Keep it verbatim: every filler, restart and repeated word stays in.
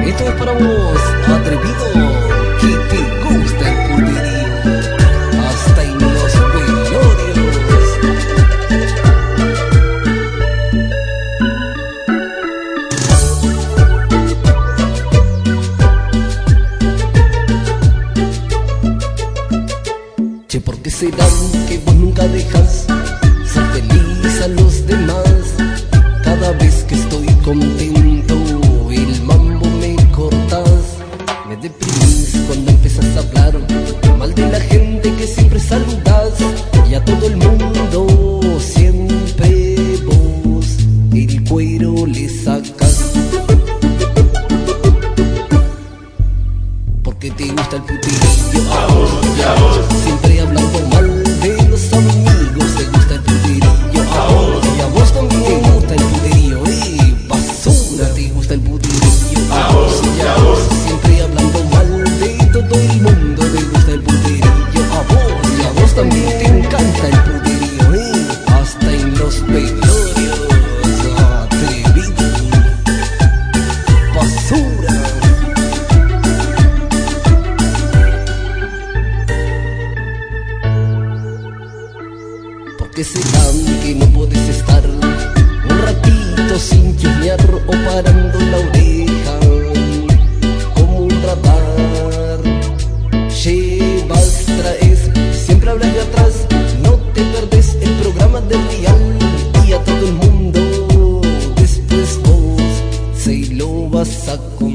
Esto es para vos, atrevido, que te gusta el puterío, hasta en los velorios. Che, ¿por qué será que vos nunca dejas ser feliz a los demás? Cada vez que estoy contento, el mambo me cortas. Me deprimís cuando empiezas a hablar mal de la gente que siempre saludas, y a todo el mundo siempre vos el cuero le sacas. Porque te gusta el puterío, a vos, a vos, siempre hablando mal de los amigos. Te gusta el puterío, a vos, y a vos también te gusta el puterío, eh, basura. Te gusta el puterío, a vos, y a vos, siempre hablando mal de todo el mundo. Te gusta el puterío, a vos, y a vos también te encanta el puterío, eh, hasta en los velorios, atrevido, basura. ¿Qué será que no podés estar un ratito sin chusmear o parando la oreja como un radar? Llevas, traes, siempre hablas de atrás, no te perdés el programa del dial, y a todo el mundo después vos se lo vas a contar.